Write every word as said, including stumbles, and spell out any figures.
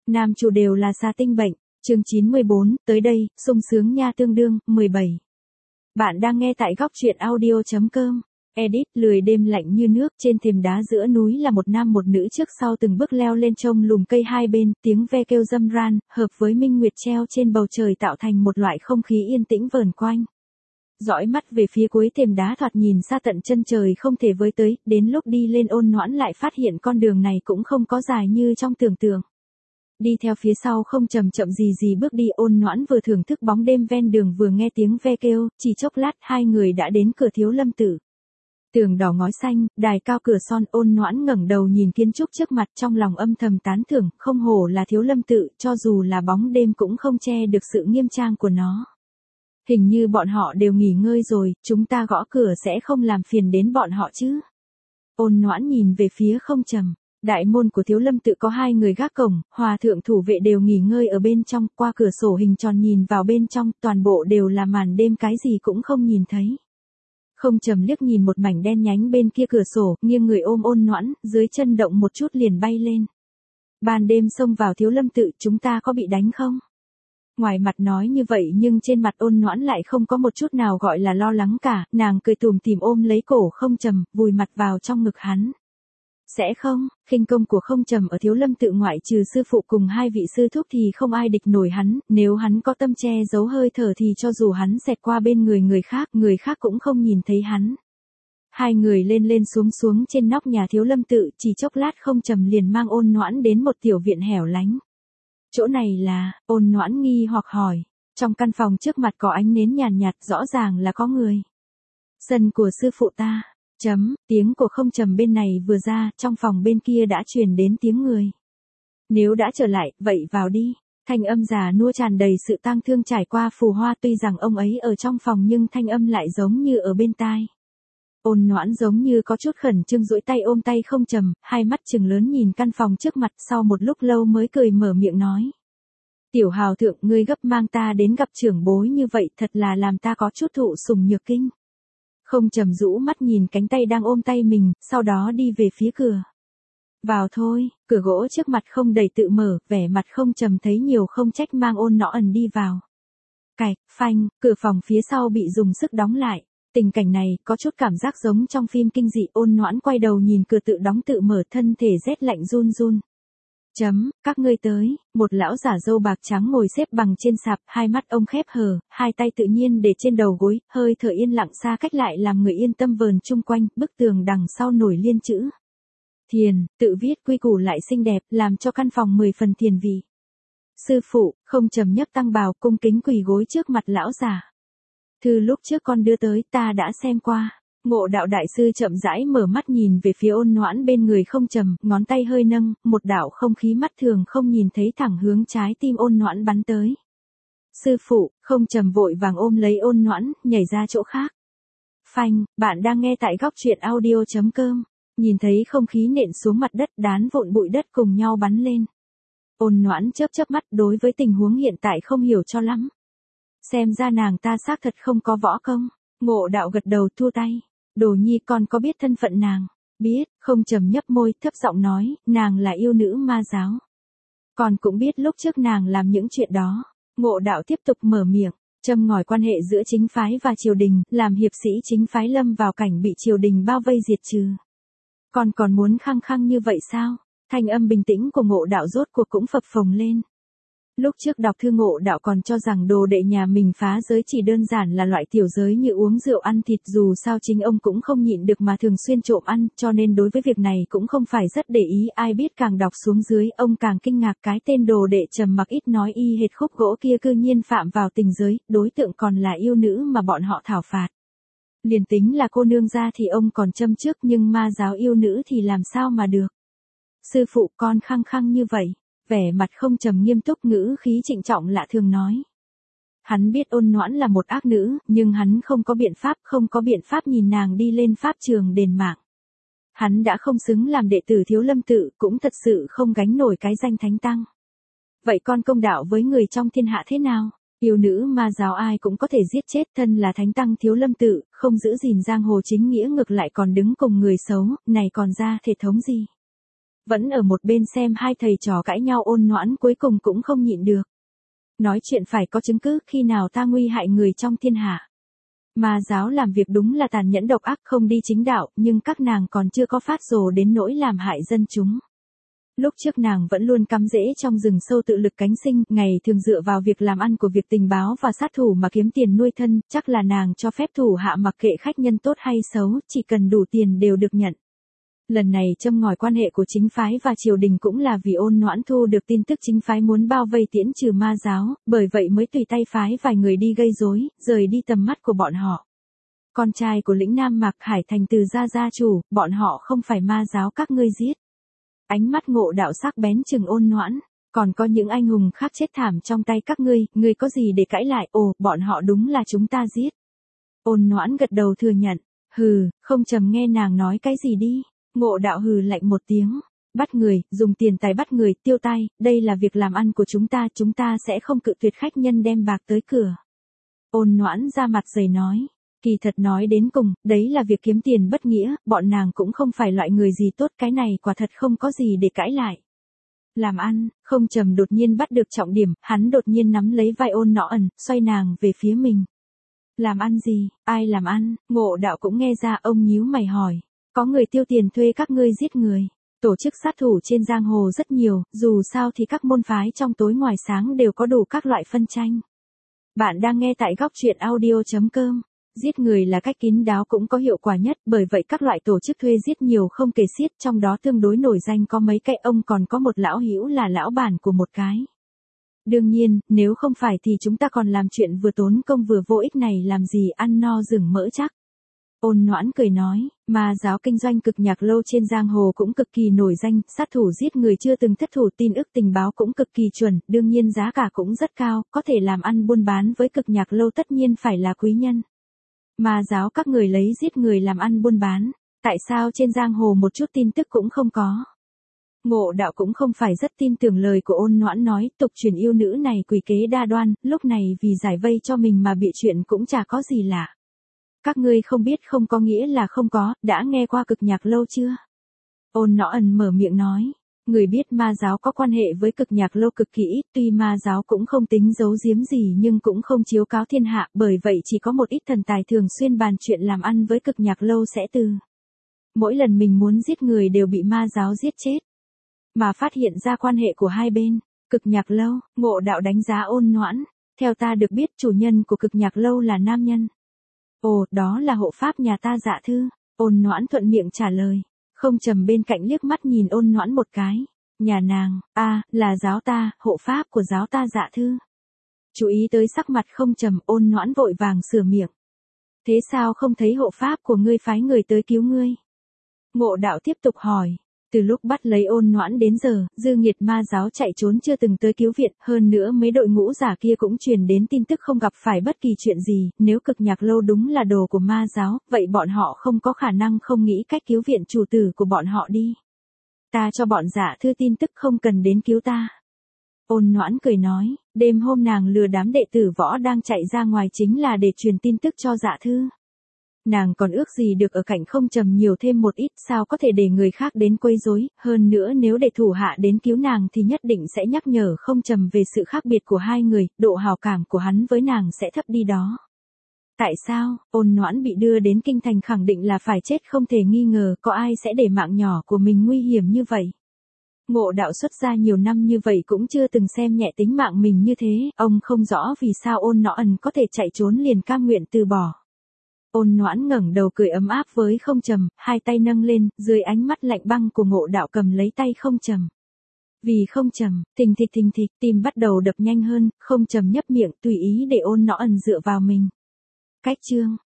Nam chủ đều là xà tinh bệnh. Chương chín mươi bốn, tới đây, sung sướng nha tương đương, mười bảy. Bạn đang nghe tại góc truyện audio.com. Edit, lười đêm lạnh như nước, trên thềm đá giữa núi là một nam một nữ trước sau từng bước leo lên trông lùm cây hai bên, tiếng ve kêu râm ran, hợp với minh nguyệt treo trên bầu trời tạo thành một loại không khí yên tĩnh vờn quanh. Dõi mắt về phía cuối thềm đá thoạt nhìn xa tận chân trời không thể với tới, đến lúc đi lên Ôn Noãn lại phát hiện con đường này cũng không có dài như trong tưởng tượng. Đi theo phía sau không chậm chậm gì gì bước đi, Ôn Noãn vừa thưởng thức bóng đêm ven đường vừa nghe tiếng ve kêu, chỉ chốc lát hai người đã đến cửa Thiếu Lâm Tự. Tường đỏ ngói xanh, đài cao cửa son, Ôn Noãn ngẩng đầu nhìn kiến trúc trước mặt trong lòng âm thầm tán thưởng, không hổ là Thiếu Lâm Tự, cho dù là bóng đêm cũng không che được sự nghiêm trang của nó. Hình như bọn họ đều nghỉ ngơi rồi, chúng ta gõ cửa sẽ không làm phiền đến bọn họ chứ. Ôn Noãn nhìn về phía không trầm. Đại môn của Thiếu Lâm Tự có hai người gác cổng, hòa thượng thủ vệ đều nghỉ ngơi ở bên trong, qua cửa sổ hình tròn nhìn vào bên trong, toàn bộ đều là màn đêm, cái gì cũng không nhìn thấy. Không trầm liếc nhìn một mảnh đen nhánh bên kia cửa sổ, nghiêng người ôm Ôn Noãn, dưới chân động một chút liền bay lên. Ban đêm xông vào Thiếu Lâm Tự, chúng ta có bị đánh không? Ngoài mặt nói như vậy nhưng trên mặt Ôn Noãn lại không có một chút nào gọi là lo lắng cả, nàng cười tủm tỉm ôm lấy cổ không trầm, vùi mặt vào trong ngực hắn. Sẽ không, khinh công của không trầm ở Thiếu Lâm Tự ngoại trừ sư phụ cùng hai vị sư thúc thì không ai địch nổi hắn, nếu hắn có tâm che giấu hơi thở thì cho dù hắn xẹt qua bên người người khác, người khác cũng không nhìn thấy hắn. Hai người lên lên xuống xuống trên nóc nhà Thiếu Lâm Tự, chỉ chốc lát không trầm liền mang Ôn Noãn đến một tiểu viện hẻo lánh. Chỗ này là, Ôn Noãn nghi hoặc hỏi, trong căn phòng trước mặt có ánh nến nhàn nhạt, rõ ràng là có người. Sân của sư phụ ta. Chấm, tiếng của không trầm bên này vừa ra, trong phòng bên kia đã truyền đến tiếng người. Nếu đã trở lại, vậy vào đi. Thanh âm già nua tràn đầy sự tang thương trải qua phù hoa, tuy rằng ông ấy ở trong phòng nhưng thanh âm lại giống như ở bên tai. Ôn Noãn giống như có chút khẩn trương duỗi tay ôm tay không trầm, hai mắt trừng lớn nhìn căn phòng trước mặt, sau một lúc lâu mới cười mở miệng nói. Tiểu hào thượng, ngươi gấp mang ta đến gặp trưởng bối như vậy thật là làm ta có chút thụ sủng nhược kinh. Không trầm rũ mắt nhìn cánh tay đang ôm tay mình, sau đó đi về phía cửa. Vào thôi, cửa gỗ trước mặt không đẩy tự mở, vẻ mặt không trầm thấy nhiều không trách mang Ôn Noãn đi vào. Cạch, phanh, cửa phòng phía sau bị dùng sức đóng lại. Tình cảnh này có chút cảm giác giống trong phim kinh dị. Ôn Noãn quay đầu nhìn cửa tự đóng tự mở, thân thể rét lạnh run run. Chấm, các ngươi tới, một lão giả râu bạc trắng ngồi xếp bằng trên sạp, hai mắt ông khép hờ, hai tay tự nhiên để trên đầu gối, hơi thở yên lặng xa cách lại làm người yên tâm vờn chung quanh, bức tường đằng sau nổi liên chữ. Thiền, tự viết quy củ lại xinh đẹp, làm cho căn phòng mười phần thiền vị. Sư phụ, không trầm nhấc tăng bào, cung kính quỳ gối trước mặt lão giả. Thư lúc trước con đưa tới, ta đã xem qua. Ngộ đạo đại sư chậm rãi mở mắt nhìn về phía Ôn Noãn bên người không trầm, ngón tay hơi nâng, một đạo không khí mắt thường không nhìn thấy thẳng hướng trái tim Ôn Noãn bắn tới. Sư phụ, không trầm vội vàng ôm lấy Ôn Noãn, nhảy ra chỗ khác. Phanh, bạn đang nghe tại góc truyện audio.com, nhìn thấy không khí nện xuống mặt đất, đán vụn bụi đất cùng nhau bắn lên. Ôn Noãn chớp chớp mắt, đối với tình huống hiện tại không hiểu cho lắm. Xem ra nàng ta xác thật không có võ công. Ngộ đạo gật đầu thua tay. Đồ nhi con có biết thân phận nàng? Biết, không trầm nhấp môi, thấp giọng nói, nàng là yêu nữ ma giáo. Con cũng biết lúc trước nàng làm những chuyện đó. Ngộ đạo tiếp tục mở miệng, châm ngòi quan hệ giữa chính phái và triều đình, làm hiệp sĩ chính phái lâm vào cảnh bị triều đình bao vây diệt trừ. Con còn muốn khăng khăng như vậy sao? Thanh âm bình tĩnh của Ngộ đạo rốt cuộc cũng phập phồng lên. Lúc trước đọc thư Ngộ đạo còn cho rằng đồ đệ nhà mình phá giới chỉ đơn giản là loại tiểu giới như uống rượu ăn thịt, dù sao chính ông cũng không nhịn được mà thường xuyên trộm ăn, cho nên đối với việc này cũng không phải rất để ý, ai biết càng đọc xuống dưới ông càng kinh ngạc, cái tên đồ đệ trầm mặc ít nói y hệt khúc gỗ kia cư nhiên phạm vào tình giới, đối tượng còn là yêu nữ mà bọn họ thảo phạt. Liền tính là cô nương ra thì ông còn châm trước, nhưng ma giáo yêu nữ thì làm sao mà được. Sư phụ, con khăng khăng như vậy. Vẻ mặt không trầm nghiêm túc, ngữ khí trịnh trọng lạ thường nói. Hắn biết Ôn Noãn là một ác nữ, nhưng hắn không có biện pháp, không có biện pháp nhìn nàng đi lên pháp trường đền mạng. Hắn đã không xứng làm đệ tử Thiếu Lâm Tự, cũng thật sự không gánh nổi cái danh thánh tăng. Vậy con công đạo với người trong thiên hạ thế nào? Yêu nữ ma giáo ai cũng có thể giết chết, thân là thánh tăng Thiếu Lâm Tự, không giữ gìn giang hồ chính nghĩa ngược lại còn đứng cùng người xấu, này còn ra thể thống gì? Vẫn ở một bên xem hai thầy trò cãi nhau ôn noãn cuối cùng cũng không nhịn được. Nói chuyện phải có chứng cứ, khi nào ta nguy hại người trong thiên hạ. Ma giáo làm việc đúng là tàn nhẫn độc ác, không đi chính đạo, nhưng các nàng còn chưa có phát rồ đến nỗi làm hại dân chúng. Lúc trước nàng vẫn luôn cắm rễ trong rừng sâu tự lực cánh sinh, ngày thường dựa vào việc làm ăn của việc tình báo và sát thủ mà kiếm tiền nuôi thân, chắc là nàng cho phép thủ hạ mặc kệ khách nhân tốt hay xấu, chỉ cần đủ tiền đều được nhận. Lần này châm ngòi quan hệ của chính phái và triều đình cũng là vì ôn noãn thu được tin tức chính phái muốn bao vây tiễn trừ ma giáo, bởi vậy mới tùy tay phái vài người đi gây rối, rời đi tầm mắt của bọn họ. Con trai của lĩnh Nam Mạc Hải Thành từ gia gia chủ, bọn họ không phải ma giáo các ngươi giết. Ánh mắt Ngộ Đạo sắc bén chừng ôn noãn, còn có những anh hùng khác chết thảm trong tay các ngươi, ngươi có gì để cãi lại, ồ, bọn họ đúng là chúng ta giết. Ôn noãn gật đầu thừa nhận, hừ, không trầm nghe nàng nói cái gì đi. Ngộ Đạo hừ lạnh một tiếng, bắt người, dùng tiền tài bắt người, tiêu tai, đây là việc làm ăn của chúng ta, chúng ta sẽ không cự tuyệt khách nhân đem bạc tới cửa. Ôn noãn ra mặt dày nói, kỳ thật nói đến cùng, đấy là việc kiếm tiền bất nghĩa, bọn nàng cũng không phải loại người gì tốt, cái này quả thật không có gì để cãi lại. Làm ăn, không trầm đột nhiên bắt được trọng điểm, hắn đột nhiên nắm lấy vai ôn nọ ẩn, xoay nàng về phía mình. Làm ăn gì, ai làm ăn, Ngộ Đạo cũng nghe ra, ông nhíu mày hỏi. Có người tiêu tiền thuê các ngươi giết người. Tổ chức sát thủ trên giang hồ rất nhiều, dù sao thì các môn phái trong tối ngoài sáng đều có đủ các loại phân tranh. Bạn đang nghe tại góc truyện audio chấm com. Giết người là cách kín đáo cũng có hiệu quả nhất, bởi vậy các loại tổ chức thuê giết nhiều không kể xiết, trong đó tương đối nổi danh có mấy cái, ông còn có một lão hữu là lão bản của một cái. Đương nhiên, nếu không phải thì chúng ta còn làm chuyện vừa tốn công vừa vô ích này làm gì, ăn no rừng mỡ chắc. Ôn noãn cười nói, ma giáo kinh doanh cực nhạc lâu trên giang hồ cũng cực kỳ nổi danh, sát thủ giết người chưa từng thất thủ, tin ức tình báo cũng cực kỳ chuẩn, đương nhiên giá cả cũng rất cao, có thể làm ăn buôn bán với cực nhạc lâu tất nhiên phải là quý nhân. Ma giáo các người lấy giết người làm ăn buôn bán, tại sao trên giang hồ một chút tin tức cũng không có? Ngộ Đạo cũng không phải rất tin tưởng lời của ôn noãn nói, tục truyền yêu nữ này quỷ kế đa đoan, lúc này vì giải vây cho mình mà bịa chuyện cũng chả có gì lạ. Các ngươi không biết không có nghĩa là không có, đã nghe qua cực nhạc lâu chưa? Ôn nọ ẩn mở miệng nói, người biết ma giáo có quan hệ với cực nhạc lâu cực kỹ, tuy ma giáo cũng không tính giấu giếm gì nhưng cũng không chiếu cáo thiên hạ, bởi vậy chỉ có một ít thần tài thường xuyên bàn chuyện làm ăn với cực nhạc lâu sẽ từ. Mỗi lần mình muốn giết người đều bị ma giáo giết chết. Mà phát hiện ra quan hệ của hai bên, cực nhạc lâu, Ngộ Đạo đánh giá ôn noãn, theo ta được biết chủ nhân của cực nhạc lâu là nam nhân. Ồ, đó là hộ pháp nhà ta Dạ Thư, ôn noãn thuận miệng trả lời, không trầm bên cạnh liếc mắt nhìn ôn noãn một cái, nhà nàng, a à, là giáo ta, hộ pháp của giáo ta Dạ Thư. Chú ý tới sắc mặt không trầm, ôn noãn vội vàng sửa miệng. Thế sao không thấy hộ pháp của ngươi phái người tới cứu ngươi? Ngộ Đạo tiếp tục hỏi. Từ lúc bắt lấy ôn noãn đến giờ, dư nghiệt ma giáo chạy trốn chưa từng tới cứu viện, hơn nữa mấy đội ngũ giả kia cũng truyền đến tin tức không gặp phải bất kỳ chuyện gì, nếu cực nhạc lâu đúng là đồ của ma giáo, vậy bọn họ không có khả năng không nghĩ cách cứu viện chủ tử của bọn họ đi. Ta cho bọn Dạ Thư tin tức không cần đến cứu ta. Ôn noãn cười nói, đêm hôm nàng lừa đám đệ tử võ đang chạy ra ngoài chính là để truyền tin tức cho Dạ Thư. Nàng còn ước gì được ở cạnh không trầm nhiều thêm một ít, sao có thể để người khác đến quấy rối, hơn nữa nếu để thủ hạ đến cứu nàng thì nhất định sẽ nhắc nhở không trầm về sự khác biệt của hai người, độ hào cảm của hắn với nàng sẽ thấp đi đó. Tại sao, ôn noãn bị đưa đến kinh thành khẳng định là phải chết không thể nghi ngờ, có ai sẽ để mạng nhỏ của mình nguy hiểm như vậy. Ngộ Đạo xuất gia nhiều năm như vậy cũng chưa từng xem nhẹ tính mạng mình như thế, ông không rõ vì sao ôn nọ ẩn có thể chạy trốn liền cam nguyện từ bỏ. Ôn noãn ngẩng đầu cười ấm áp với không trầm, hai tay nâng lên, dưới ánh mắt lạnh băng của Ngộ Đạo cầm lấy tay không trầm. Vì không trầm, thình thịch thình thịch, tim bắt đầu đập nhanh hơn, không trầm nhấp miệng tùy ý để ôn nọ ẩn dựa vào mình. Cách chương,